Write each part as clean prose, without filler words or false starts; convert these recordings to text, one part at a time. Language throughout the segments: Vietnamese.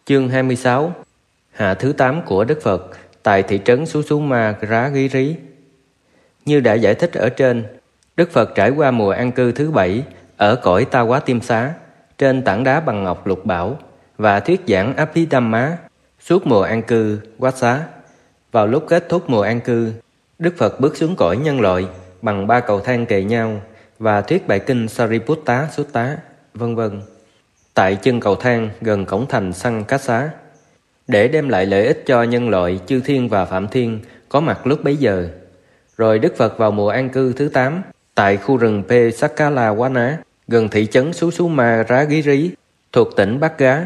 Chương 26. Hạ thứ 8 của Đức Phật tại thị trấn Susuma Ragiri. Như đã giải thích ở trên, Đức Phật trải qua mùa an cư thứ 7 ở cõi Ta Quá Tiêm Xá trên tảng đá bằng ngọc lục bảo và thuyết giảng Abhidhamma suốt mùa an cư Quát Xá. Vào lúc kết thúc mùa an cư, Đức Phật bước xuống cõi nhân loại bằng 3 cầu thang kề nhau và thuyết bài kinh Sariputta Sutta, vân vân, tại chân cầu thang gần cổng thành Sankassa, để đem lại lợi ích cho nhân loại chư thiên và phạm thiên có mặt lúc bấy giờ. Rồi Đức Phật vào mùa an cư thứ 8 tại khu rừng Pesakalawana gần thị trấn Susuma Ragiri thuộc tỉnh Bắc Gá.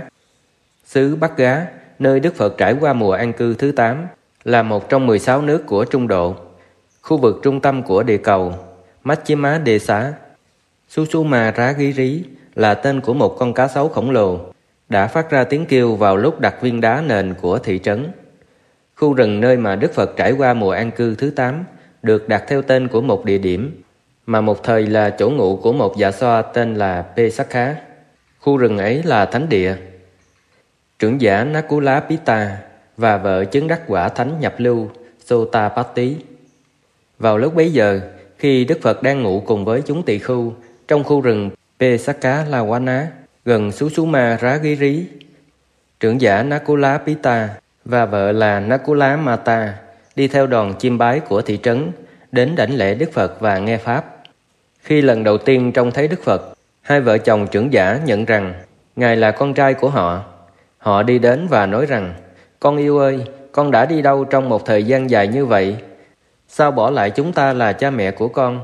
Xứ Bắc Gá, nơi Đức Phật trải qua mùa an cư thứ 8, là một trong 16 nước của Trung Độ, khu vực trung tâm của địa cầu Majjhima Desa. Susuma Ragiri là tên của một con cá sấu khổng lồ đã phát ra tiếng kêu vào lúc đặt viên đá nền của thị trấn. Khu rừng nơi mà Đức Phật trải qua mùa an cư thứ 8 được đặt theo tên của một địa điểm mà một thời là chỗ ngụ của một dạ xoa tên là Pesakha. Khu rừng ấy là thánh địa. Trưởng giả Nakulapita và vợ chứng đắc quả thánh nhập lưu Sotapatti. Vào lúc bấy giờ, khi Đức Phật đang ngụ cùng với chúng tỳ khưu trong khu rừng Pesakalawana gần Susuma Ragiri, trưởng giả Nakulapita và vợ là Nakulamata đi theo đoàn chiêm bái của thị trấn đến đảnh lễ Đức Phật và nghe Pháp. Khi lần đầu tiên trông thấy Đức Phật, hai vợ chồng trưởng giả nhận rằng Ngài là con trai của họ. Họ đi đến và nói rằng: "Con yêu ơi, con đã đi đâu trong một thời gian dài như vậy? Sao bỏ lại chúng ta là cha mẹ của con?"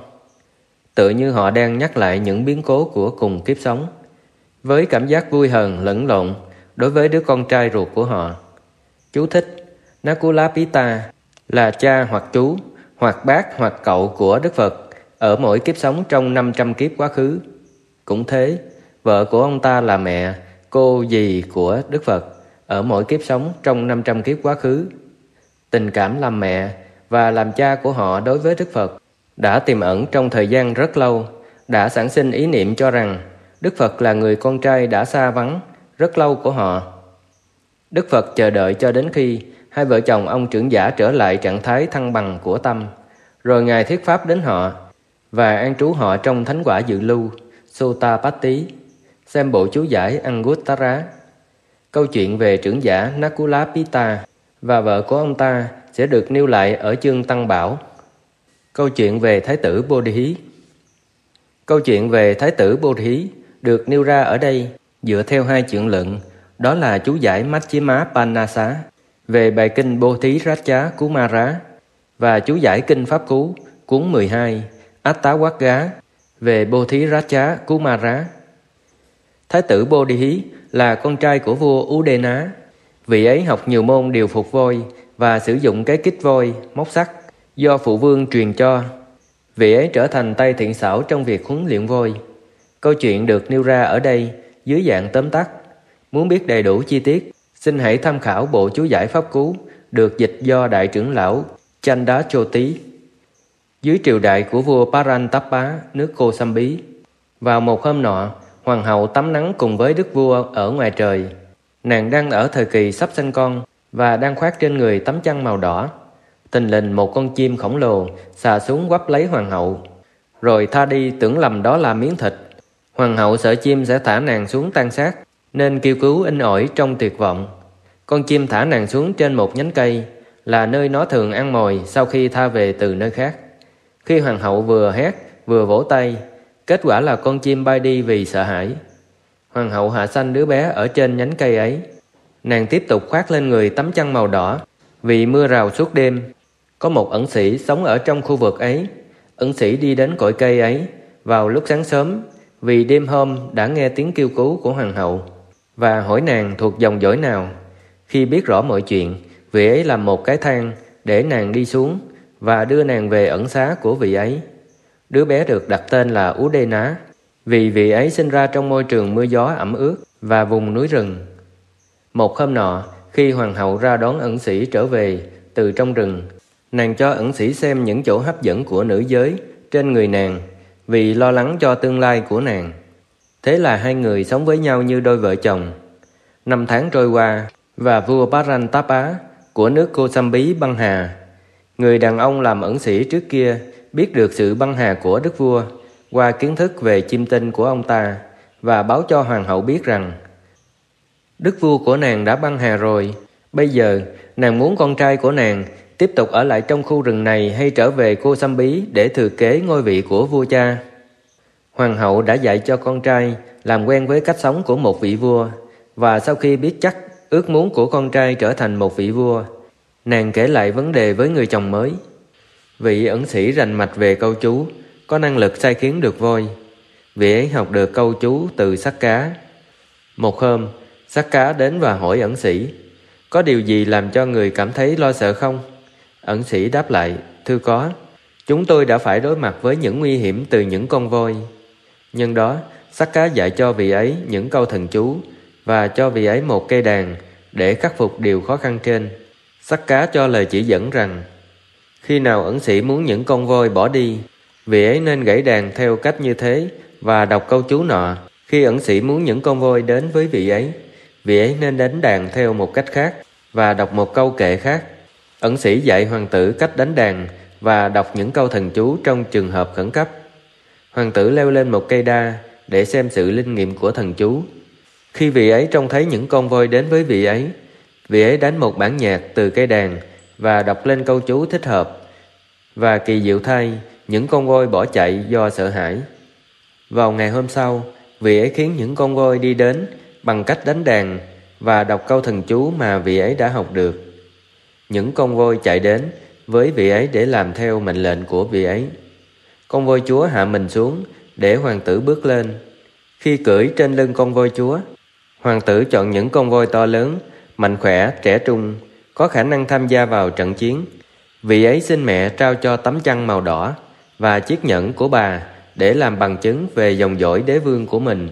Tự như họ đang nhắc lại những biến cố của cùng kiếp sống, với cảm giác vui hờn lẫn lộn đối với đứa con trai ruột của họ. Chú thích: Nakulapita là cha hoặc chú, hoặc bác hoặc cậu của Đức Phật ở mỗi kiếp sống trong 500 kiếp quá khứ. Cũng thế, vợ của ông ta là mẹ, cô dì của Đức Phật ở mỗi kiếp sống trong 500 kiếp quá khứ. Tình cảm làm mẹ và làm cha của họ đối với Đức Phật đã tiềm ẩn trong thời gian rất lâu, đã sản sinh ý niệm cho rằng Đức Phật là người con trai đã xa vắng rất lâu của họ. Đức Phật chờ đợi cho đến khi hai vợ chồng ông trưởng giả trở lại trạng thái thăng bằng của tâm, rồi Ngài thuyết pháp đến họ và an trú họ trong thánh quả dự lưu Sotapatti. Xem bộ chú giải Anguttara. Câu chuyện về trưởng giả Nakulapita và vợ của ông ta sẽ được nêu lại ở chương Tăng Bảo. Câu chuyện về Thái tử Bodhi. Câu chuyện về Thái tử Bodhi được nêu ra ở đây dựa theo hai chuyện luận, đó là chú giải Majjhima Panasa về bài kinh Bodhi Raja Kumara và chú giải kinh Pháp Cú cuốn 12 Attawagga về Bodhi Raja Kumara. Thái tử Bodhi là con trai của vua Udena. Vị ấy học nhiều môn điều phục voi và sử dụng cái kích voi, móc sắt do phụ vương truyền cho. Vị ấy trở thành tay thiện xảo trong việc huấn luyện voi. Câu chuyện được nêu ra ở đây dưới dạng tóm tắt. Muốn biết đầy đủ chi tiết, xin hãy tham khảo bộ chú giải Pháp Cú được dịch do đại trưởng lão Chandachoti dưới triều đại của vua Parantapa nước Kosambí. Vào một hôm nọ, hoàng hậu tắm nắng cùng với đức vua ở ngoài trời. Nàng đang ở thời kỳ sắp sinh con và đang khoác trên người tấm chăn màu đỏ. Thình lình một con chim khổng lồ xà xuống quắp lấy hoàng hậu, rồi tha đi tưởng lầm đó là miếng thịt. Hoàng hậu sợ chim sẽ thả nàng xuống tan xác nên kêu cứu inh ỏi trong tuyệt vọng. Con chim thả nàng xuống trên một nhánh cây, là nơi nó thường ăn mồi sau khi tha về từ nơi khác. Khi hoàng hậu vừa hét vừa vỗ tay, kết quả là con chim bay đi vì sợ hãi. Hoàng hậu hạ sanh đứa bé ở trên nhánh cây ấy. Nàng tiếp tục khoác lên người tấm chăn màu đỏ vì mưa rào suốt đêm. Có một ẩn sĩ sống ở trong khu vực ấy. Ẩn sĩ đi đến cội cây ấy vào lúc sáng sớm vì đêm hôm đã nghe tiếng kêu cứu của hoàng hậu và hỏi nàng thuộc dòng dõi nào. Khi biết rõ mọi chuyện, vị ấy làm một cái thang để nàng đi xuống và đưa nàng về ẩn xá của vị ấy. Đứa bé được đặt tên là Udena vì vị ấy sinh ra trong môi trường mưa gió ẩm ướt và vùng núi rừng. Một hôm nọ, khi hoàng hậu ra đón ẩn sĩ trở về từ trong rừng, nàng cho ẩn sĩ xem những chỗ hấp dẫn của nữ giới trên người nàng vì lo lắng cho tương lai của nàng. Thế là hai người sống với nhau như đôi vợ chồng. Năm tháng trôi qua và vua Parantapa của nước Kosambí băng hà. Người đàn ông làm ẩn sĩ trước kia biết được sự băng hà của đức vua qua kiến thức về chim tinh của ông ta và báo cho hoàng hậu biết rằng đức vua của nàng đã băng hà rồi. Bây giờ nàng muốn con trai của nàng tiếp tục ở lại trong khu rừng này hay trở về Kosambí để thừa kế ngôi vị của vua cha. Hoàng hậu đã dạy cho con trai làm quen với cách sống của một vị vua, và sau khi biết chắc ước muốn của con trai trở thành một vị vua, nàng kể lại vấn đề với người chồng mới. Vị ẩn sĩ rành mạch về câu chú, có năng lực sai khiến được voi. Vị ấy học được câu chú từ xác cá. Một hôm, xác cá đến và hỏi ẩn sĩ: "Có điều gì làm cho người cảm thấy lo sợ không?" Ẩn sĩ đáp lại: "Thưa có, chúng tôi đã phải đối mặt với những nguy hiểm từ những con voi." Nhân đó, xác cá dạy cho vị ấy những câu thần chú và cho vị ấy một cây đàn để khắc phục điều khó khăn trên. Xác cá cho lời chỉ dẫn rằng khi nào ẩn sĩ muốn những con voi bỏ đi, vị ấy nên gãy đàn theo cách như thế và đọc câu chú nọ. Khi ẩn sĩ muốn những con voi đến với vị ấy nên đánh đàn theo một cách khác và đọc một câu kệ khác. Ẩn sĩ dạy hoàng tử cách đánh đàn và đọc những câu thần chú trong trường hợp khẩn cấp. Hoàng tử leo lên một cây đa để xem sự linh nghiệm của thần chú. Khi vị ấy trông thấy những con voi đến với vị ấy đánh một bản nhạc từ cây đàn và đọc lên câu chú thích hợp. Và kỳ diệu thay, những con voi bỏ chạy do sợ hãi. Vào ngày hôm sau, vị ấy khiến những con voi đi đến bằng cách đánh đàn và đọc câu thần chú mà vị ấy đã học được. Những con voi chạy đến với vị ấy để làm theo mệnh lệnh của vị ấy. Con voi chúa hạ mình xuống để hoàng tử bước lên. Khi cưỡi trên lưng con voi chúa, hoàng tử chọn những con voi to lớn, mạnh khỏe, trẻ trung, có khả năng tham gia vào trận chiến. Vị ấy xin mẹ trao cho tấm chăn màu đỏ và chiếc nhẫn của bà để làm bằng chứng về dòng dõi đế vương của mình.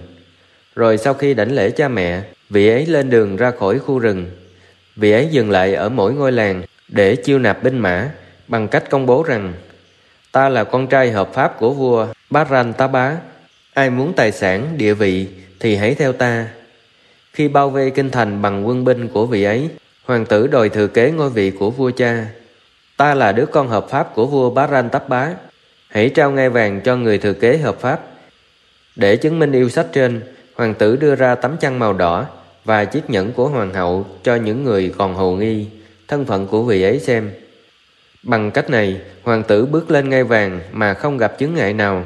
Rồi sau khi đảnh lễ cha mẹ, vị ấy lên đường ra khỏi khu rừng. Vị ấy dừng lại ở mỗi ngôi làng để chiêu nạp binh mã bằng cách công bố rằng: "Ta là con trai hợp pháp của vua Parantapa. Ai muốn tài sản, địa vị thì hãy theo ta." Khi bao vây kinh thành bằng quân binh của vị ấy, hoàng tử đòi thừa kế ngôi vị của vua cha. "Ta là đứa con hợp pháp của vua Parantapa. Hãy trao ngai vàng cho người thừa kế hợp pháp." Để chứng minh yêu sách trên, hoàng tử đưa ra tấm chăn màu đỏ và chiếc nhẫn của hoàng hậu cho những người còn hồ nghi thân phận của vị ấy xem. Bằng cách này, hoàng tử bước lên ngai vàng mà không gặp chướng ngại nào.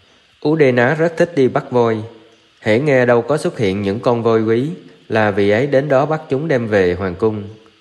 Udena rất thích đi bắt voi. Hễ nghe đâu có xuất hiện những con voi quý là vị ấy đến đó bắt chúng đem về hoàng cung.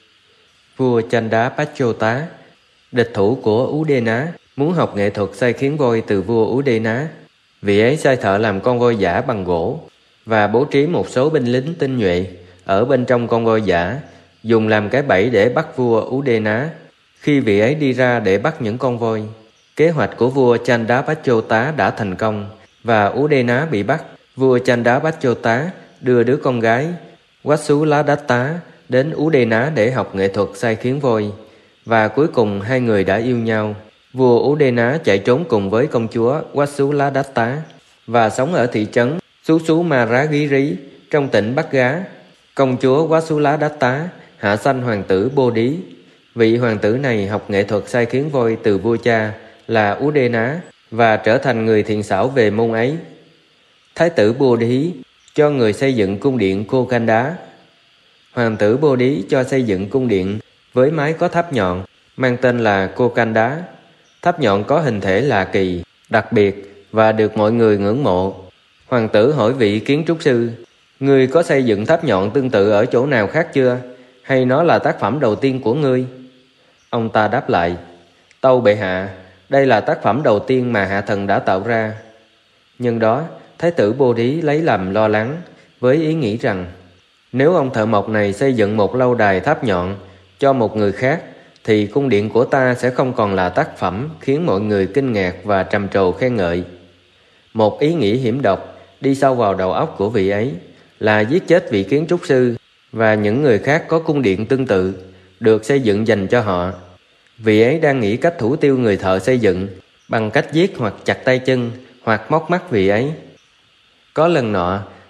Vua Chandapachota, địch thủ của Udena, muốn học nghệ thuật sai khiến voi từ vua Udena. Vị ấy sai thợ làm con voi giả bằng gỗ và bố trí một số binh lính tinh nhuệ ở bên trong con voi giả, dùng làm cái bẫy để bắt vua Udena khi vị ấy đi ra để bắt những con voi. Kế hoạch của vua Chandapachota đã thành công và Udena bị bắt. Vua Chandapachota đưa đứa con gái Vasuladatta đến Udena để học nghệ thuật sai khiến voi, và cuối cùng hai người đã yêu nhau. Vua Udena chạy trốn cùng với công chúa Vasuladatta và sống ở thị trấn Susumaragiri trong tỉnh Bắc Gá. Công chúa Vasuladatta hạ sanh hoàng tử Bodhi. Vị hoàng tử này học nghệ thuật sai khiến voi từ vua cha là Udena và trở thành người thiện xảo về môn ấy. Thái tử Bodhi cho người xây dựng cung điện Kokanda. Hoàng tử Bodhi cho xây dựng cung điện với mái có tháp nhọn mang tên là Kokanda. Tháp nhọn có hình thể lạ kỳ, đặc biệt và được mọi người ngưỡng mộ. Hoàng tử hỏi vị kiến trúc sư: "Ngươi có xây dựng tháp nhọn tương tự ở chỗ nào khác chưa? Hay nó là tác phẩm đầu tiên của ngươi?" Ông ta đáp lại: "Tâu bệ hạ, đây là tác phẩm đầu tiên mà hạ thần đã tạo ra." Nhân đó, Thái tử Bodhi lấy làm lo lắng với ý nghĩ rằng nếu ông thợ mộc này xây dựng một lâu đài tháp nhọn cho một người khác thì cung điện của ta sẽ không còn là tác phẩm khiến mọi người kinh ngạc và trầm trồ khen ngợi. Một ý nghĩ hiểm độc đi sâu vào đầu óc của vị ấy là giết chết vị kiến trúc sư và những người khác có cung điện tương tự được xây dựng dành cho họ. Vị ấy đang nghĩ cách thủ tiêu người thợ xây dựng bằng cách giết hoặc chặt tay chân hoặc móc mắt vị ấy. Có lần nọ,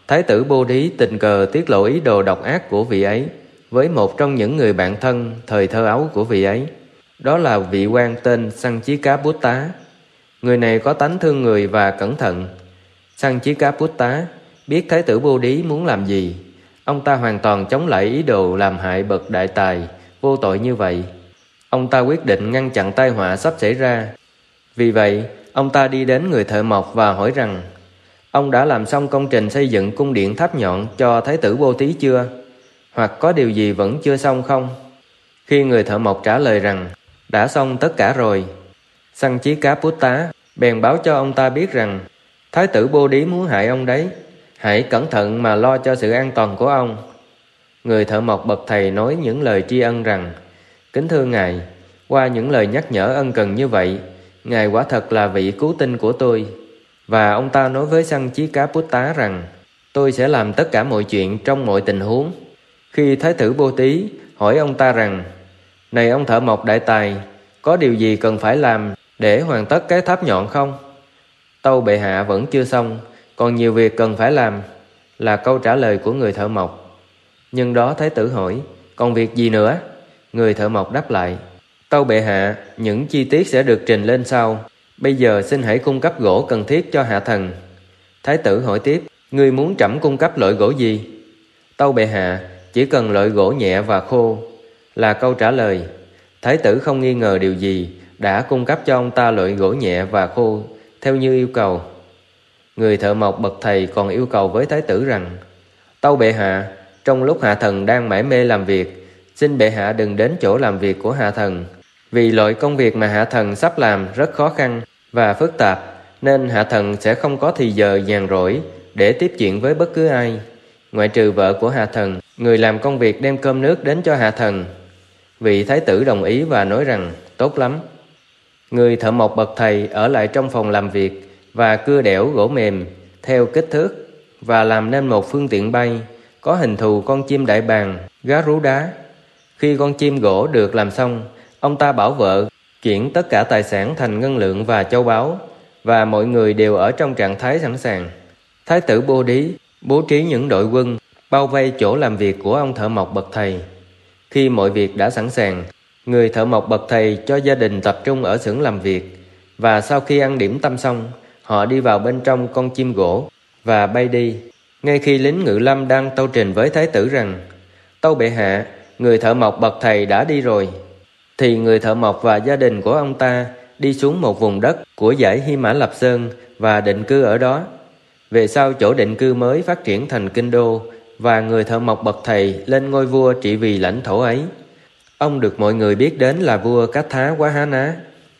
Thái tử Bô Đí tình cờ tiết lộ ý đồ độc ác của vị ấy với một trong những người bạn thân thời thơ ấu của vị ấy. Đó là vị quan tên Sang Chí Cá Bút Tá. Người này có tánh thương người và cẩn thận. Sang Chí Cá Bút Tá biết Thái tử Bô Đí muốn làm gì. Ông ta hoàn toàn chống lại ý đồ làm hại bậc đại tài vô tội như vậy. Ông ta quyết định ngăn chặn tai họa sắp xảy ra. Vì vậy, ông ta đi đến người thợ mộc và hỏi rằng: ông đã làm xong công trình xây dựng cung điện tháp nhọn cho Thái tử Bô Tý chưa? Hoặc có điều gì vẫn chưa xong không? Khi người thợ mộc trả lời rằng đã xong tất cả rồi, Sang Chí Cá Bút Tá bèn báo cho ông ta biết rằng Thái tử Bô Đí muốn hại ông đấy. Hãy cẩn thận mà lo cho sự an toàn của ông. Người thợ mộc bậc thầy nói những lời tri ân rằng: kính thưa ngài, qua những lời nhắc nhở ân cần như vậy, ngài quả thật là vị cứu tinh của tôi. Và ông ta nói với Sang Chí Cá Bút Tá rằng: tôi sẽ làm tất cả mọi chuyện trong mọi tình huống. Khi Thái tử Bô Tý hỏi ông ta rằng: này ông thợ mộc đại tài, có điều gì cần phải làm để hoàn tất cái tháp nhọn không? Tâu bệ hạ vẫn chưa xong, còn nhiều việc cần phải làm, là câu trả lời của người thợ mộc. Nhưng đó Thái tử hỏi: còn việc gì nữa? Người thợ mộc đáp lại: tâu bệ hạ, những chi tiết sẽ được trình lên sau. Bây giờ xin hãy cung cấp gỗ cần thiết cho hạ thần. Thái tử hỏi tiếp: ngươi muốn trẫm cung cấp loại gỗ gì? Tâu bệ hạ, chỉ cần loại gỗ nhẹ và khô, là câu trả lời. Thái tử không nghi ngờ điều gì, đã cung cấp cho ông ta loại gỗ nhẹ và khô theo như yêu cầu. Người thợ mộc bậc thầy còn yêu cầu với thái tử rằng: tâu bệ hạ, trong lúc hạ thần đang mải mê làm việc, xin bệ hạ đừng đến chỗ làm việc của hạ thần, vì loại công việc mà hạ thần sắp làm rất khó khăn và phức tạp, nên hạ thần sẽ không có thì giờ nhàn rỗi để tiếp chuyện với bất cứ ai, ngoại trừ vợ của hạ thần, người làm công việc đem cơm nước đến cho hạ thần. Vị thái tử đồng ý và nói rằng: tốt lắm. Người thợ mộc bậc thầy ở lại trong phòng làm việc và cưa đẽo gỗ mềm theo kích thước và làm nên một phương tiện bay có hình thù con chim đại bàng, gá rú đá. Khi con chim gỗ được làm xong, ông ta bảo vợ chuyển tất cả tài sản thành ngân lượng và châu báu, và mọi người đều ở trong trạng thái sẵn sàng. Thái tử Bô Đí bố trí những đội quân bao vây chỗ làm việc của ông thợ mộc bậc thầy. Khi mọi việc đã sẵn sàng, người thợ mộc bậc thầy cho gia đình tập trung ở xưởng làm việc, và sau khi ăn điểm tâm xong, họ đi vào bên trong con chim gỗ và bay đi. Ngay khi lính ngự lâm đang tâu trình với thái tử rằng: tâu bệ hạ, người thợ mộc bậc thầy đã đi rồi, thì người thợ mộc và gia đình của ông ta đi xuống một vùng đất của dãy Hy Mã Lập Sơn và định cư ở đó. Về sau, chỗ định cư mới phát triển thành kinh đô, và người thợ mộc bậc thầy lên ngôi vua trị vì lãnh thổ ấy. Ông được mọi người biết đến là vua Cát Thá Quá Há Ná.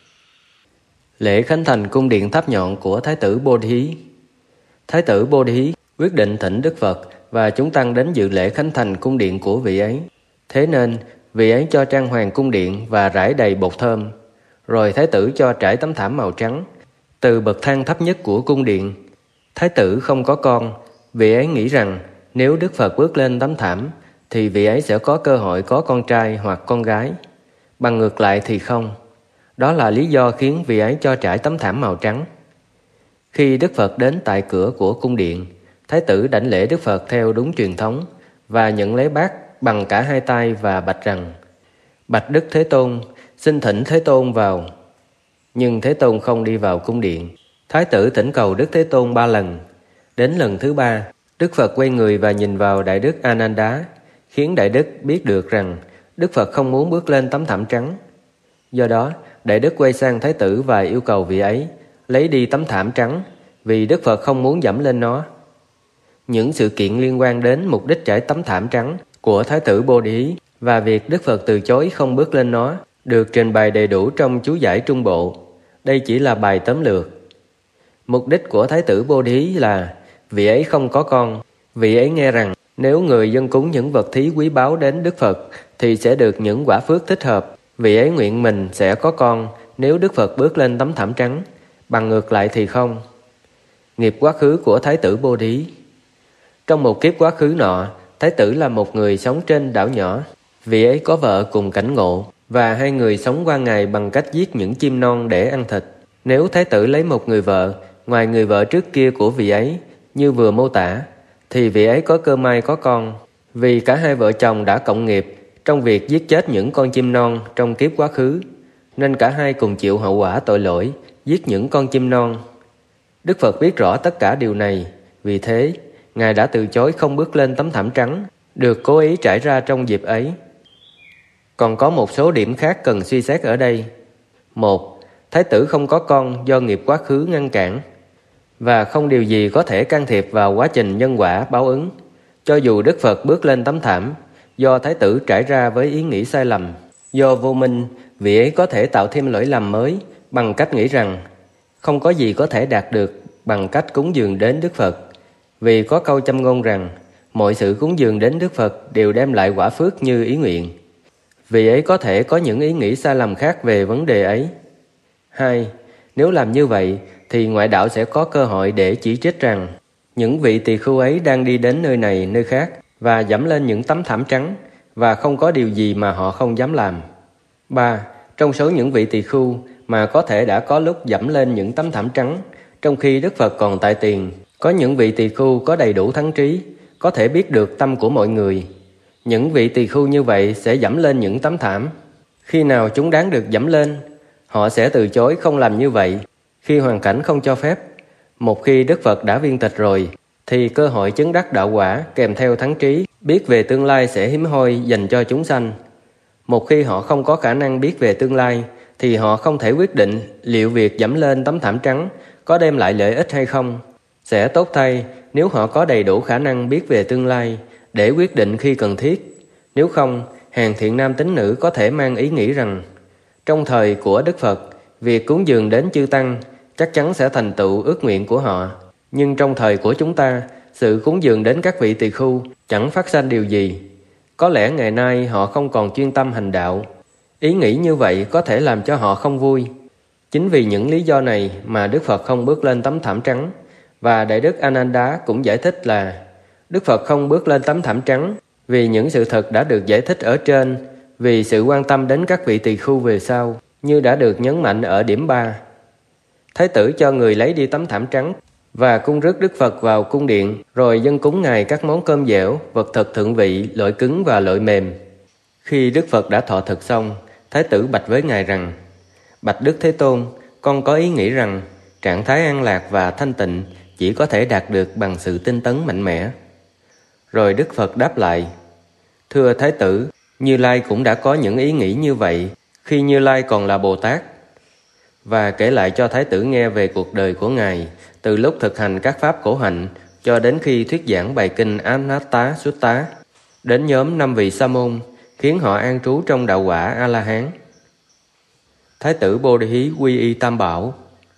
Lễ khánh thành cung điện tháp nhọn của Thái tử Bô Thí. Thái tử Bô Thí quyết định thỉnh Đức Phật và chúng tăng đến dự lễ khánh thành cung điện của vị ấy. Thế nên vị ấy cho trang hoàng cung điện và rải đầy bột thơm. Rồi thái tử cho trải tấm thảm màu trắng từ bậc thang thấp nhất của cung điện. Thái tử không có con, vị ấy nghĩ rằng nếu Đức Phật bước lên tấm thảm thì vị ấy sẽ có cơ hội có con trai hoặc con gái. Bằng ngược lại thì không. Đó là lý do khiến vị ấy cho trải tấm thảm màu trắng. Khi Đức Phật đến tại cửa của cung điện, thái tử đảnh lễ Đức Phật theo đúng truyền thống và nhận lấy bát bằng cả hai tay và bạch rằng: bạch Đức Thế Tôn, xin thỉnh Thế Tôn vào. Nhưng Thế Tôn không đi vào cung điện. Thái tử thỉnh cầu Đức Thế Tôn 3 lần. Đến lần thứ 3, Đức Phật quay người và nhìn vào Đại Đức Ananda, khiến Đại Đức biết được rằng Đức Phật không muốn bước lên tấm thảm trắng. Do đó, Đại Đức quay sang Thái tử và yêu cầu vị ấy lấy đi tấm thảm trắng, vì Đức Phật không muốn dẫm lên nó. Những sự kiện liên quan đến mục đích trải tấm thảm trắng của Thái tử Bô Đí và việc Đức Phật từ chối không bước lên nó được trình bày đầy đủ trong chú giải Trung Bộ. Đây chỉ là bài tóm lược. Mục đích của Thái tử Bô Đí là vị ấy không có con. Vị ấy nghe rằng nếu người dâng cúng những vật thí quý báu đến Đức Phật thì sẽ được những quả phước thích hợp. Vị ấy nguyện mình sẽ có con nếu Đức Phật bước lên tấm thảm trắng, bằng ngược lại thì không. Nghiệp quá khứ của Thái tử Bô Đí. Trong một kiếp quá khứ nọ, Thái tử là một người sống trên đảo nhỏ. Vị ấy có vợ cùng cảnh ngộ, và hai người sống qua ngày bằng cách giết những chim non để ăn thịt. Nếu Thái tử lấy một người vợ, ngoài người vợ trước kia của vị ấy, như vừa mô tả, thì vị ấy có cơ may có con, vì cả hai vợ chồng đã cộng nghiệp trong việc giết chết những con chim non trong kiếp quá khứ, nên cả hai cùng chịu hậu quả tội lỗi giết những con chim non. Đức Phật biết rõ tất cả điều này, vì thế Ngài đã từ chối không bước lên tấm thảm trắng được cố ý trải ra trong dịp ấy. Còn có một số điểm khác cần suy xét ở đây. 1. Thái tử không có con do nghiệp quá khứ ngăn cản, và không điều gì có thể can thiệp vào quá trình nhân quả báo ứng. Cho dù Đức Phật bước lên tấm thảm do Thái tử trải ra với ý nghĩ sai lầm, do vô minh, vị ấy có thể tạo thêm lỗi lầm mới bằng cách nghĩ rằng không có gì có thể đạt được bằng cách cúng dường đến Đức Phật. Vì có câu châm ngôn rằng mọi sự cúng dường đến Đức Phật đều đem lại quả phước như ý nguyện. Vì ấy có thể có những ý nghĩ sai lầm khác về vấn đề ấy. 2. Nếu làm như vậy thì ngoại đạo sẽ có cơ hội để chỉ trích rằng những vị tỳ khưu ấy đang đi đến nơi này nơi khác và dẫm lên những tấm thảm trắng, và không có điều gì mà họ không dám làm. 3. Trong số những vị tỳ khưu mà có thể đã có lúc dẫm lên những tấm thảm trắng trong khi Đức Phật còn tại tiền, có những vị tỳ khưu có đầy đủ thắng trí, có thể biết được tâm của mọi người. Những vị tỳ khưu như vậy sẽ dẫm lên những tấm thảm. Khi nào chúng đáng được dẫm lên, họ sẽ từ chối không làm như vậy khi hoàn cảnh không cho phép. Một khi Đức Phật đã viên tịch rồi, thì cơ hội chứng đắc đạo quả kèm theo thắng trí, biết về tương lai sẽ hiếm hoi dành cho chúng sanh. Một khi họ không có khả năng biết về tương lai, thì họ không thể quyết định liệu việc dẫm lên tấm thảm trắng có đem lại lợi ích hay không. Sẽ tốt thay nếu họ có đầy đủ khả năng biết về tương lai để quyết định khi cần thiết. Nếu không, hàng thiện nam tín nữ có thể mang ý nghĩ rằng trong thời của Đức Phật, việc cúng dường đến chư tăng chắc chắn sẽ thành tựu ước nguyện của họ. Nhưng trong thời của chúng ta, sự cúng dường đến các vị tỳ khưu chẳng phát sanh điều gì. Có lẽ ngày nay họ không còn chuyên tâm hành đạo. Ý nghĩ như vậy có thể làm cho họ không vui. Chính vì những lý do này mà Đức Phật không bước lên tấm thảm trắng. Và Đại Đức Ananda cũng giải thích là Đức Phật không bước lên tấm thảm trắng vì những sự thật đã được giải thích ở trên, vì sự quan tâm đến các vị tỳ khưu về sau, như đã được nhấn mạnh ở điểm 3. Thái tử cho người lấy đi tấm thảm trắng và cung rước Đức Phật vào cung điện, rồi dâng cúng Ngài các món cơm dẻo, vật thực thượng vị, loại cứng và loại mềm. Khi Đức Phật đã thọ thực xong, Thái tử bạch với Ngài rằng: Bạch Đức Thế Tôn, con có ý nghĩ rằng trạng thái an lạc và thanh tịnh chỉ có thể đạt được bằng sự tinh tấn mạnh mẽ. Rồi Đức Phật đáp lại: Thưa Thái tử, Như Lai cũng đã có những ý nghĩ như vậy khi Như Lai còn là Bồ Tát. Và kể lại cho Thái tử nghe về cuộc đời của Ngài, từ lúc thực hành các pháp khổ hạnh cho đến khi thuyết giảng bài kinh Anatta Sutta đến nhóm 5 vị sa môn, khiến họ an trú trong đạo quả A-la-hán. Thái tử Bồ Đề Hí quy y Tam Bảo.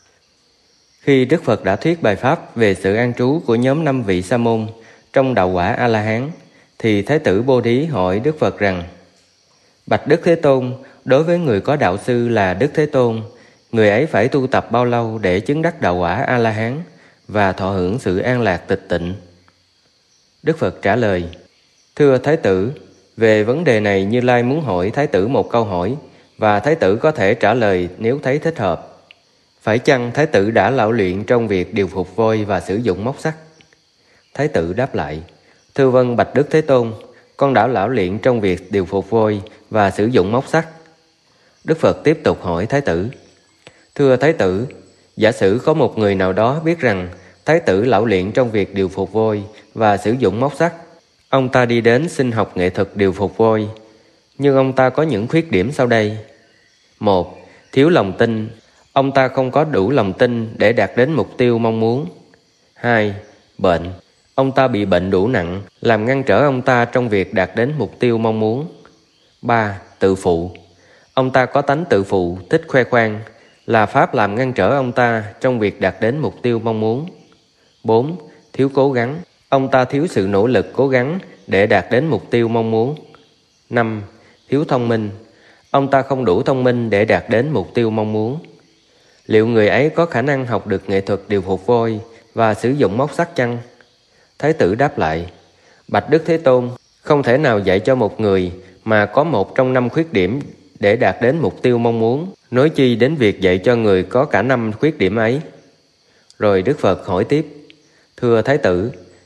Khi Đức Phật đã thuyết bài pháp về sự an trú của nhóm 5 vị sa môn trong đạo quả A-la-hán, thì Thái tử Bồ Đề Hí hỏi Đức Phật rằng: Bạch Đức Thế Tôn, đối với người có đạo sư là Đức Thế Tôn, người ấy phải tu tập bao lâu để chứng đắc đạo quả A-la-hán và thọ hưởng sự an lạc tịch tịnh? Đức Phật trả lời: Thưa Thái tử, về vấn đề này Như Lai muốn hỏi Thái tử một câu hỏi, và Thái tử có thể trả lời nếu thấy thích hợp. Phải chăng Thái tử đã lão luyện trong việc điều phục voi và sử dụng móc sắt? Thái tử đáp lại: Thưa vâng Bạch Đức Thế Tôn, con đã lão luyện trong việc điều phục voi và sử dụng móc sắt. Đức Phật tiếp tục hỏi Thái tử: Thưa Thái tử, giả sử có một người nào đó biết rằng Thái tử lão luyện trong việc điều phục voi và sử dụng móc sắt. Ông ta đi đến xin học nghệ thuật điều phục voi, nhưng ông ta có những khuyết điểm sau đây. 1. Thiếu lòng tin. Ông ta không có đủ lòng tin để đạt đến mục tiêu mong muốn. 2. Bệnh. Ông ta bị bệnh đủ nặng, làm ngăn trở ông ta trong việc đạt đến mục tiêu mong muốn. 3. Tự phụ. Ông ta có tánh tự phụ, thích khoe khoang, là pháp làm ngăn trở ông ta trong việc đạt đến mục tiêu mong muốn. 4. Thiếu cố gắng. Ông ta thiếu sự nỗ lực cố gắng để đạt đến mục tiêu mong muốn. 5. Thiếu thông minh. Ông ta không đủ thông minh để đạt đến mục tiêu mong muốn. Liệu người ấy có khả năng học được nghệ thuật điều phục voi và sử dụng móc sắt chăng? Thái tử đáp lại: Bạch Đức Thế Tôn, không thể nào dạy cho một người mà có một trong 5 khuyết điểm để đạt đến mục tiêu mong muốn, nói chi đến việc dạy cho người có cả 5 khuyết điểm ấy. Rồi Đức Phật hỏi tiếp: Thưa Thái tử,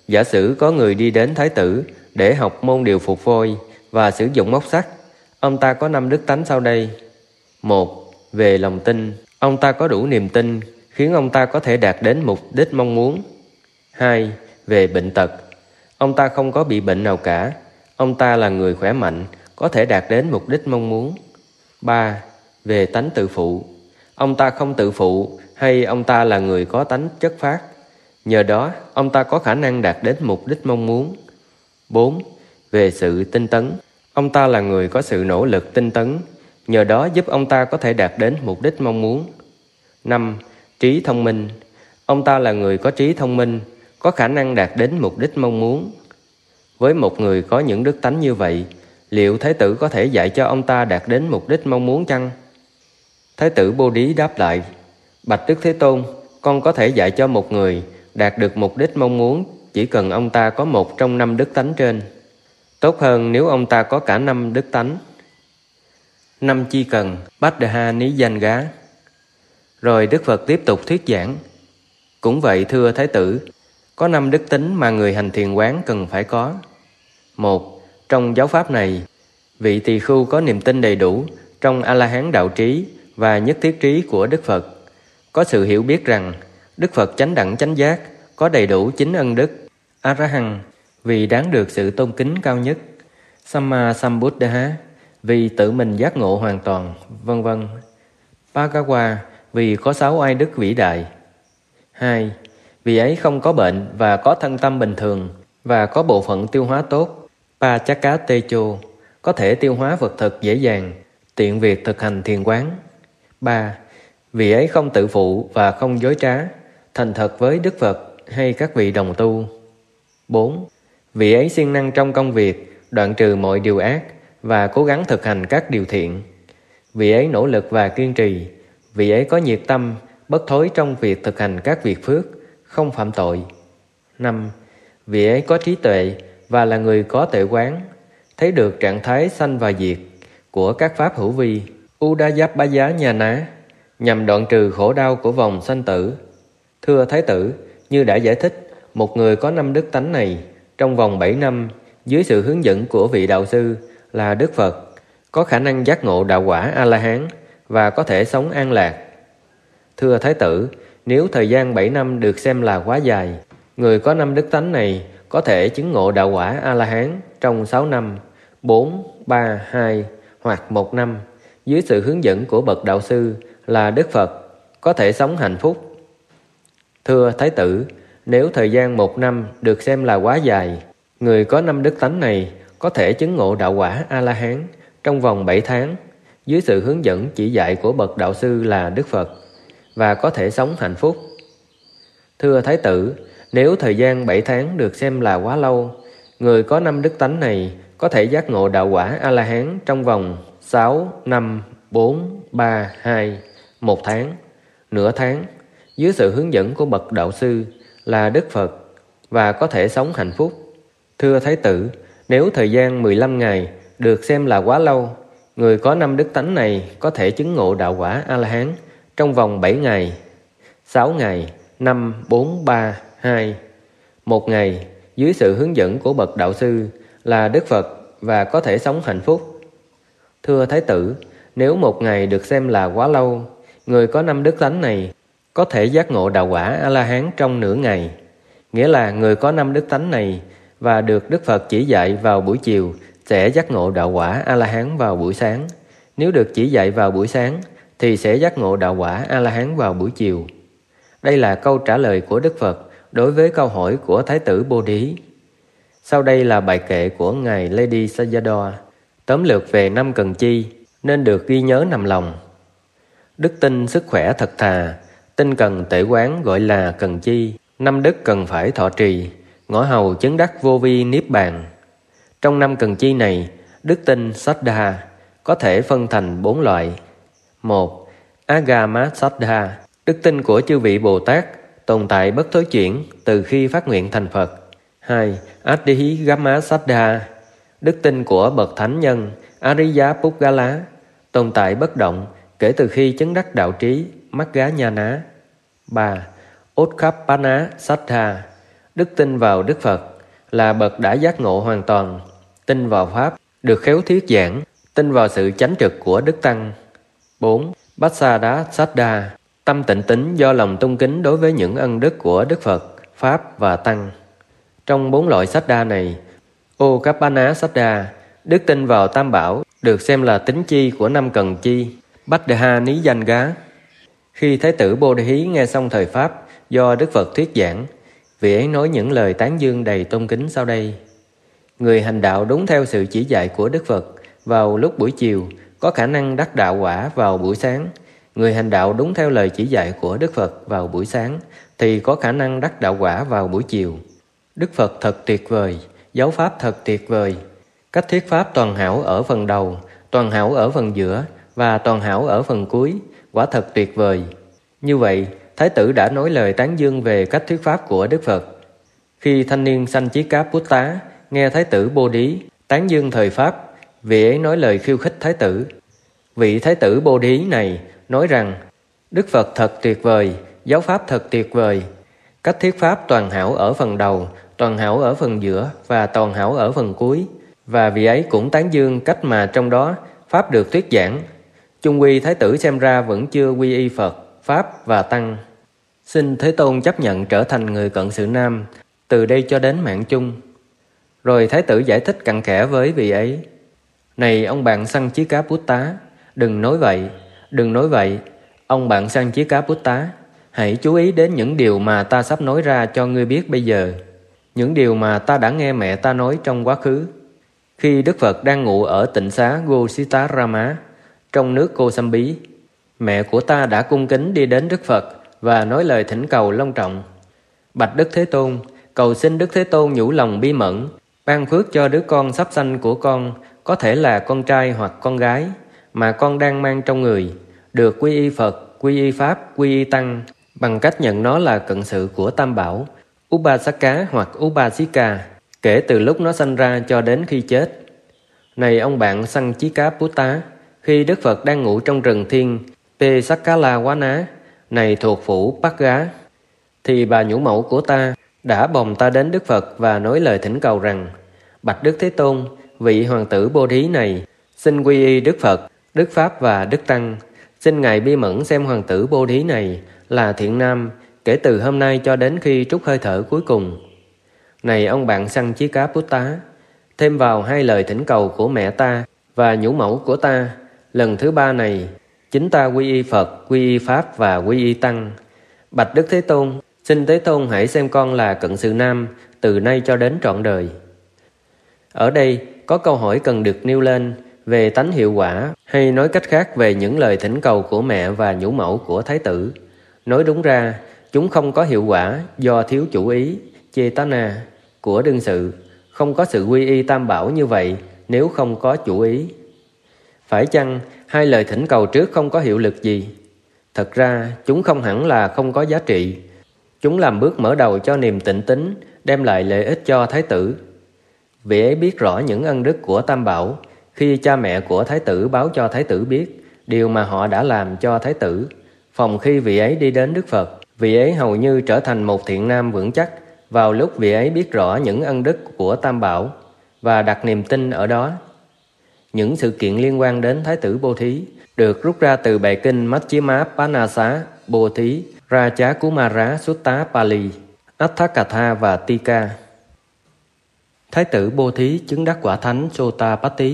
Giả sử có người đi đến Thái tử để học môn điều phục vôi và sử dụng móc sắt, ông ta có 5 đức tánh sau đây. 1. Về lòng tin, ông ta có đủ niềm tin khiến ông ta có thể đạt đến mục đích mong muốn. 2. Về bệnh tật, ông ta không có bị bệnh nào cả, ông ta là người khỏe mạnh, có thể đạt đến mục đích mong muốn. 3. Về tánh tự phụ, ông ta không tự phụ hay ông ta là người có tánh chất phác, nhờ đó ông ta có khả năng đạt đến mục đích mong muốn. 4. Về sự tinh tấn, ông ta là người có sự nỗ lực tinh tấn, nhờ đó giúp ông ta có thể đạt đến mục đích mong muốn. 5. Trí thông minh, ông ta là người có trí thông minh, có khả năng đạt đến mục đích mong muốn. Với một người có những đức tánh như vậy, liệu Thái tử có thể dạy cho ông ta đạt đến mục đích mong muốn chăng? Thái tử Bồ Đí đáp lại: Bạch Đức Thế Tôn, con có thể dạy cho một người đạt được mục đích mong muốn chỉ cần ông ta có một trong 5 đức tánh trên. Tốt hơn nếu ông ta có cả 5 đức tánh. 5 chi cần, Bát-đà-ha ní danh gá. Rồi Đức Phật tiếp tục thuyết giảng: Cũng vậy thưa Thái tử, có 5 đức tính mà người hành thiền quán cần phải có. 1. Trong giáo pháp này, vị tỳ khưu có niềm tin đầy đủ trong A-la-hán đạo trí và nhất thiết trí của Đức Phật, có sự hiểu biết rằng Đức Phật chánh đẳng chánh giác, có đầy đủ 9 ân đức, A-ra-hằng, vì đáng được sự tôn kính cao nhất, Samma Sambuddha, vì tự mình giác ngộ hoàn toàn, vân vân. Bhagawa, vì có 6 oai đức vĩ đại. 2. Vì ấy không có bệnh và có thân tâm bình thường và có bộ phận tiêu hóa tốt, Pachakatecho, có thể tiêu hóa vật thực dễ dàng, tiện việc thực hành thiền quán. 3. Vì ấy không tự phụ và không dối trá, thành thật với Đức Phật hay các vị đồng tu. 4. Vì ấy siêng năng trong công việc, đoạn trừ mọi điều ác và cố gắng thực hành các điều thiện. Vì ấy nỗ lực và kiên trì. Vì ấy có nhiệt tâm, bất thối trong việc thực hành các việc phước, không phạm tội. 5. Vì ấy có trí tuệ và là người có tuệ quán, thấy được trạng thái sanh và diệt của các pháp hữu vi, Udayapaya Nhana, nhằm đoạn trừ khổ đau của vòng sanh tử. Thưa Thái tử, như đã giải thích, một người có 5 đức tánh này trong vòng 7 năm dưới sự hướng dẫn của vị đạo sư là Đức Phật, có khả năng giác ngộ đạo quả A-la-hán và có thể sống an lạc. Thưa Thái tử, nếu thời gian 7 năm được xem là quá dài, người có 5 đức tánh này có thể chứng ngộ đạo quả A-la-hán trong 6 năm, 4, 3, 2 hoặc 1 năm dưới sự hướng dẫn của bậc đạo sư là Đức Phật, có thể sống hạnh phúc. Thưa Thái tử, nếu thời gian 1 năm được xem là quá dài, người có 5 đức tánh này có thể chứng ngộ đạo quả A-la-hán trong vòng 7 tháng dưới sự hướng dẫn chỉ dạy của bậc đạo sư là Đức Phật và có thể sống hạnh phúc. Thưa Thái tử, nếu thời gian 7 tháng được xem là quá lâu, người có 5 đức tánh này có thể giác ngộ đạo quả A-la-hán trong vòng 6, 5, 4, 3, 2, 1 tháng, nửa tháng dưới sự hướng dẫn của bậc đạo sư là Đức Phật và có thể sống hạnh phúc. Thưa Thái tử, nếu thời gian 15 ngày được xem là quá lâu, người có 5 đức tánh này có thể chứng ngộ đạo quả A-la-hán trong vòng 7 ngày, 6 ngày, 5, 4, 3, 2, 1 ngày dưới sự hướng dẫn của bậc đạo sư là Đức Phật và có thể sống hạnh phúc. Thưa Thái tử, nếu 1 ngày được xem là quá lâu, người có 5 đức tánh này có thể giác ngộ đạo quả A-la-hán trong nửa ngày. Nghĩa là người có 5 đức tánh này và được Đức Phật chỉ dạy vào buổi chiều sẽ giác ngộ đạo quả A-la-hán vào buổi sáng. Nếu được chỉ dạy vào buổi sáng thì sẽ giác ngộ đạo quả A-la-hán vào buổi chiều. Đây là câu trả lời của Đức Phật đối với câu hỏi của Thái tử Bồ Đí. Sau đây là bài kệ của Ngài Lady Sayadaw, tóm lược về 5 cần chi nên được ghi nhớ nằm lòng. Đức tin sức khỏe thật thà, tinh cần tệ quán gọi là cần chi. 5 đức cần phải thọ trì, ngõ hầu chứng đắc vô vi niết bàn. Trong 5 cần chi này, đức tin Saddha có thể phân thành 4 loại. 1. Agama Saddha, đức tin của chư vị Bồ Tát tồn tại bất thối chuyển từ khi phát nguyện thành Phật. 2. Adhigama Saddha, đức tin của bậc thánh nhân Ariya Puggala tồn tại bất động kể từ khi chứng đắc đạo trí Magga Nhana. 3. Utkappana Saddha, Đức tin vào Đức Phật là bậc đã giác ngộ hoàn toàn. Tin vào Pháp được khéo thuyết giảng. Tin vào sự chánh trực của Đức Tăng. 4. Passada Saddha, tâm tịnh tín do lòng tôn kính đối với những ân đức của Đức Phật, Pháp và Tăng. Trong 4 loại Saddha này, Okappana Saddha, đức tin vào Tam Bảo, được xem là tín chi của 5 cần chi, Bhaddha Ní Danh Gá. Khi Thái tử Bồ Hí nghe xong thời Pháp do Đức Phật thuyết giảng, vị ấy nói những lời tán dương đầy tôn kính sau đây. Người hành đạo đúng theo sự chỉ dạy của Đức Phật vào lúc buổi chiều có khả năng đắc đạo quả vào buổi sáng. Người hành đạo đúng theo lời chỉ dạy của Đức Phật vào buổi sáng thì có khả năng đắc đạo quả vào buổi chiều. Đức Phật thật tuyệt vời, giáo pháp thật tuyệt vời. Cách thuyết pháp toàn hảo ở phần đầu, toàn hảo ở phần giữa và toàn hảo ở phần cuối, quả thật tuyệt vời. Như vậy, Thái tử đã nói lời tán dương về cách thuyết pháp của Đức Phật. Khi thanh niên Sanchikaputta nghe Thái tử Bồ Đí tán dương thời Pháp, vị ấy nói lời khiêu khích Thái tử. Vị Thái tử Bồ Đí này nói rằng, Đức Phật thật tuyệt vời, giáo pháp thật tuyệt vời. Cách thuyết pháp toàn hảo ở phần đầu, toàn hảo ở phần giữa và toàn hảo ở phần cuối. Và vị ấy cũng tán dương cách mà trong đó Pháp được thuyết giảng. Chung quy Thái tử xem ra vẫn chưa quy y Phật, Pháp và Tăng. Xin Thế Tôn chấp nhận trở thành người cận sự nam, từ đây cho đến mạng chung. Rồi Thái tử giải thích cặn kẽ với vị ấy. Này ông bạn Sanchikaputta, đừng nói vậy, đừng nói vậy. Ông bạn Sanchikaputta, hãy chú ý đến những điều mà ta sắp nói ra cho ngươi biết bây giờ. Những điều mà ta đã nghe mẹ ta nói trong quá khứ. Khi Đức Phật đang ngụ ở tịnh xá Gositarama, trong nước Kosambi, mẹ của ta đã cung kính đi đến Đức Phật và nói lời thỉnh cầu long trọng. Bạch Đức Thế Tôn, cầu xin Đức Thế Tôn nhủ lòng bi mẫn, ban phước cho đứa con sắp sanh của con, có thể là con trai hoặc con gái, mà con đang mang trong người, được quy y Phật, quy y Pháp, quy y Tăng, bằng cách nhận nó là cận sự của Tam Bảo, Upasaka hoặc Upasika, kể từ lúc nó sanh ra cho đến khi chết. Này ông bạn Sanchikaputta, khi Đức Phật đang ngủ trong rừng thiên Pesakalawana, này thuộc phủ Pakga, thì bà nhũ mẫu của ta đã bồng ta đến Đức Phật và nói lời thỉnh cầu rằng, Bạch Đức Thế Tôn, vị hoàng tử Bồ Thí này, xin quy y Đức Phật, Đức Pháp và Đức Tăng. Xin Ngài bi mẫn xem hoàng tử Bồ Thí này là thiện nam, kể từ hôm nay cho đến khi trút hơi thở cuối cùng. Này ông bạn Sanchikaputta, thêm vào 2 lời thỉnh cầu của mẹ ta và nhũ mẫu của ta, lần thứ 3 này, chính ta quy y Phật, quy y Pháp và quy y Tăng. Bạch Đức Thế Tôn, xin Thế Tôn hãy xem con là cận sự nam từ nay cho đến trọn đời. Ở đây có câu hỏi cần được nêu lên về tánh hiệu quả, hay nói cách khác về những lời thỉnh cầu của mẹ và nhũ mẫu của Thái tử. Nói đúng ra, chúng không có hiệu quả do thiếu chủ ý, Chetana, của đương sự, không có sự quy y Tam Bảo như vậy nếu không có chủ ý. Phải chăng 2 lời thỉnh cầu trước không có hiệu lực gì? Thật ra, chúng không hẳn là không có giá trị. Chúng làm bước mở đầu cho niềm tịnh tín, đem lại lợi ích cho Thái tử. Vị ấy biết rõ những ân đức của Tam Bảo khi cha mẹ của Thái tử báo cho Thái tử biết điều mà họ đã làm cho Thái tử. Phòng khi vị ấy đi đến Đức Phật, vị ấy hầu như trở thành một thiện nam vững chắc vào lúc vị ấy biết rõ những ân đức của Tam Bảo và đặt niềm tin ở đó. Những sự kiện liên quan đến Thái tử Bồ Thí được rút ra từ bài kinh Majjhima Panasa Bồ Thí Raja Kumara Sutta Pali, Atthakatha và Tika. Thái tử Bồ Thí chứng đắc quả thánh Sotapatti.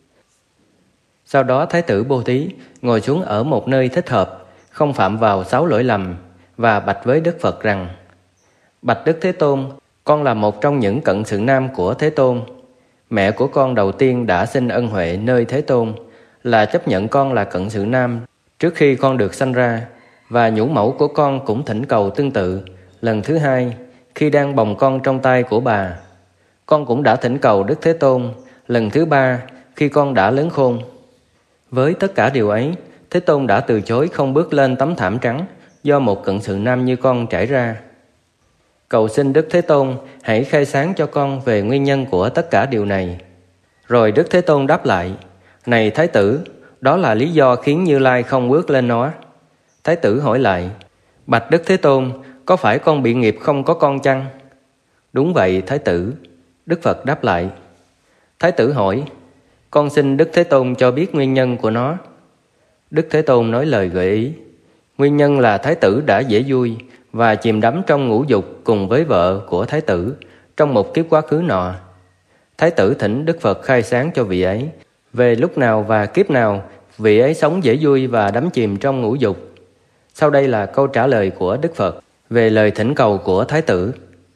Sau đó Thái tử Bồ Thí ngồi xuống ở một nơi thích hợp, không phạm vào 6 lỗi lầm, và bạch với Đức Phật rằng: Bạch Đức Thế Tôn, con là một trong những cận sự nam của Thế Tôn. Mẹ của con đầu tiên đã xin ân huệ nơi Thế Tôn là chấp nhận con là cận sự nam trước khi con được sanh ra, và nhũ mẫu của con cũng thỉnh cầu tương tự. Lần thứ 2, khi đang bồng con trong tay của bà, con cũng đã thỉnh cầu Đức Thế Tôn. Lần thứ 3, khi con đã lớn khôn. Với tất cả điều ấy, Thế Tôn đã từ chối không bước lên tấm thảm trắng do một cận sự nam như con trải ra. Cầu xin Đức Thế Tôn hãy khai sáng cho con về nguyên nhân của tất cả điều này. Rồi Đức Thế Tôn đáp lại: Này Thái tử, đó là lý do khiến Như Lai không bước lên nó. Thái tử hỏi lại: Bạch Đức Thế Tôn, có phải con bị nghiệp không có con chăng? Đúng vậy Thái tử, Đức Phật đáp lại. Thái tử hỏi, con xin Đức Thế Tôn cho biết nguyên nhân của nó. Đức Thế Tôn nói lời gợi ý. Nguyên nhân là Thái tử đã dễ vui và chìm đắm trong ngũ dục cùng với vợ của Thái tử trong một kiếp quá khứ nọ. Thái tử thỉnh Đức Phật khai sáng cho vị ấy về lúc nào và kiếp nào vị ấy sống dễ vui và đắm chìm trong ngũ dục. Sau đây là câu trả lời của Đức Phật về lời thỉnh cầu của Thái tử.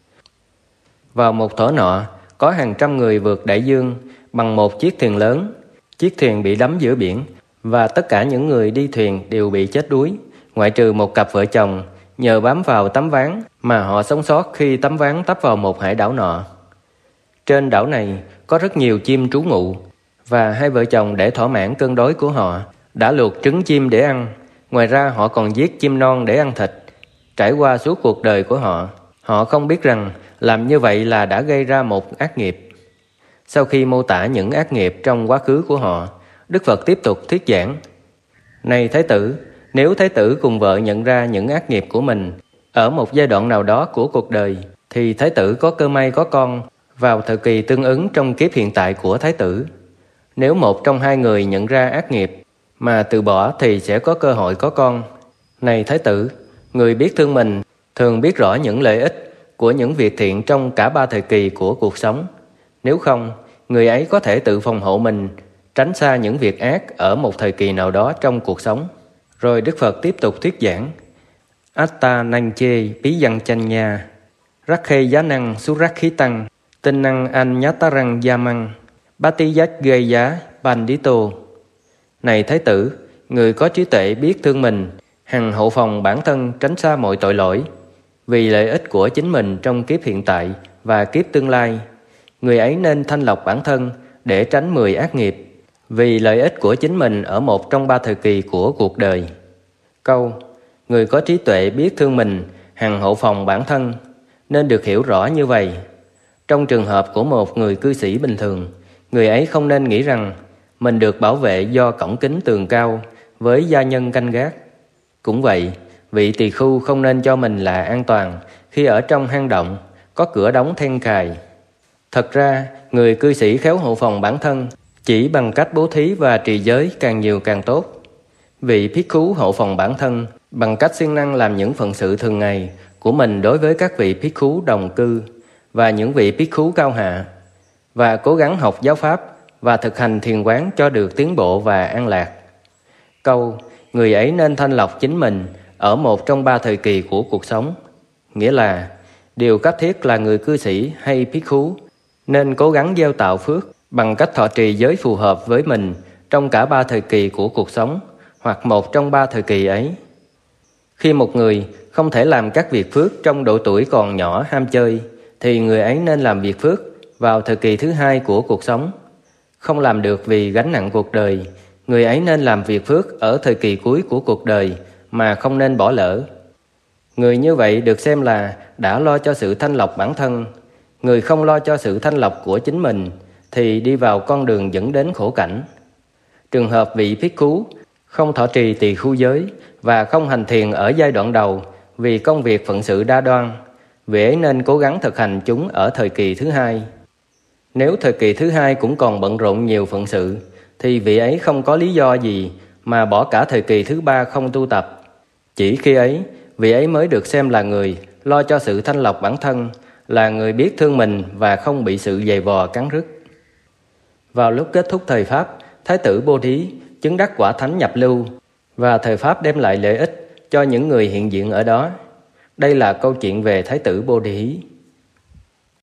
Vào một thuở nọ, có hàng trăm người vượt đại dương bằng một chiếc thuyền lớn. Chiếc thuyền bị đắm giữa biển và tất cả những người đi thuyền đều bị chết đuối, ngoại trừ một cặp vợ chồng nhờ bám vào tấm ván mà họ sống sót khi tấm ván tấp vào một hải đảo nọ. Trên đảo này có rất nhiều chim trú ngụ, và hai vợ chồng để thỏa mãn cơn đói của họ đã luộc trứng chim để ăn. Ngoài ra họ còn giết chim non để ăn thịt. Trải qua suốt cuộc đời của họ, họ không biết rằng làm như vậy là đã gây ra một ác nghiệp. Sau khi mô tả những ác nghiệp trong quá khứ của họ, Đức Phật tiếp tục thuyết giảng. Này Thái tử, nếu Thái tử cùng vợ nhận ra những ác nghiệp của mình ở một giai đoạn nào đó của cuộc đời, thì Thái tử có cơ may có con vào thời kỳ tương ứng trong kiếp hiện tại của Thái tử. Nếu một trong hai người nhận ra ác nghiệp mà từ bỏ thì sẽ có cơ hội có con. Này Thái tử, người biết thương mình thường biết rõ những lợi ích của những việc thiện trong cả ba thời kỳ của cuộc sống. Nếu không, người ấy có thể tự phòng hộ mình, tránh xa những việc ác ở một thời kỳ nào đó trong cuộc sống. Rồi Đức Phật tiếp tục thuyết giảng. Atta năng chê bí văn chanh nha, rắc khê giá năng su rắc khí tăng, tinh năng anh nhá tá răng gia măng, bá tí giác ghê giá ban đi tô. Này Thái tử, người có trí tuệ biết thương mình, hằng hộ phòng bản thân tránh xa mọi tội lỗi. Vì lợi ích của chính mình trong kiếp hiện tại và kiếp tương lai, người ấy nên thanh lọc bản thân để tránh 10 ác nghiệp. Vì lợi ích của chính mình ở một trong ba thời kỳ của cuộc đời. Câu, người có trí tuệ biết thương mình, hằng hộ phòng bản thân, nên được hiểu rõ như vậy. Trong trường hợp của một người cư sĩ bình thường, người ấy không nên nghĩ rằng mình được bảo vệ do cổng kính tường cao với gia nhân canh gác. Cũng vậy, vị tỳ khưu không nên cho mình là an toàn khi ở trong hang động, có cửa đóng then cài. Thật ra, người cư sĩ khéo hộ phòng bản thân chỉ bằng cách bố thí và trì giới càng nhiều càng tốt. Vịภิkhú hộ phòng bản thân bằng cách siêng năng làm những phận sự thường ngày của mình đối với các vịภิkhú đồng cư và những vịภิkhú cao hạ, và cố gắng học giáo pháp và thực hành thiền quán cho được tiến bộ và an lạc. Câu, người ấy nên thanh lọc chính mình ở một trong ba thời kỳ của cuộc sống, nghĩa là điều cấp thiết là người cư sĩ hayภิkhú nên cố gắng gieo tạo phước bằng cách thọ trì giới phù hợp với mình trong cả ba thời kỳ của cuộc sống, hoặc một trong ba thời kỳ ấy. Khi một người không thể làm các việc phước trong độ tuổi còn nhỏ ham chơi, thì người ấy nên làm việc phước vào thời kỳ thứ hai của cuộc sống. Không làm được vì gánh nặng cuộc đời, người ấy nên làm việc phước ở thời kỳ cuối của cuộc đời mà không nên bỏ lỡ. Người như vậy được xem là đã lo cho sự thanh lọc bản thân. Người không lo cho sự thanh lọc của chính mình thì đi vào con đường dẫn đến khổ cảnh. Trường hợp vịภิkhú không thọ trì tỳ khưu giới và không hành thiền ở giai đoạn đầu vì công việc phận sự đa đoan, vị ấy nên cố gắng thực hành chúng ở thời kỳ thứ hai. Nếu thời kỳ thứ hai cũng còn bận rộn nhiều phận sự, thì vị ấy không có lý do gì mà bỏ cả thời kỳ thứ ba không tu tập. Chỉ khi ấy, vị ấy mới được xem là người lo cho sự thanh lọc bản thân, là người biết thương mình và không bị sự giày vò cắn rứt. Vào lúc kết thúc thời Pháp, Thái tử Bố Thí chứng đắc quả thánh nhập lưu, và thời Pháp đem lại lợi ích cho những người hiện diện ở đó. Đây là câu chuyện về Thái tử Bố Thí.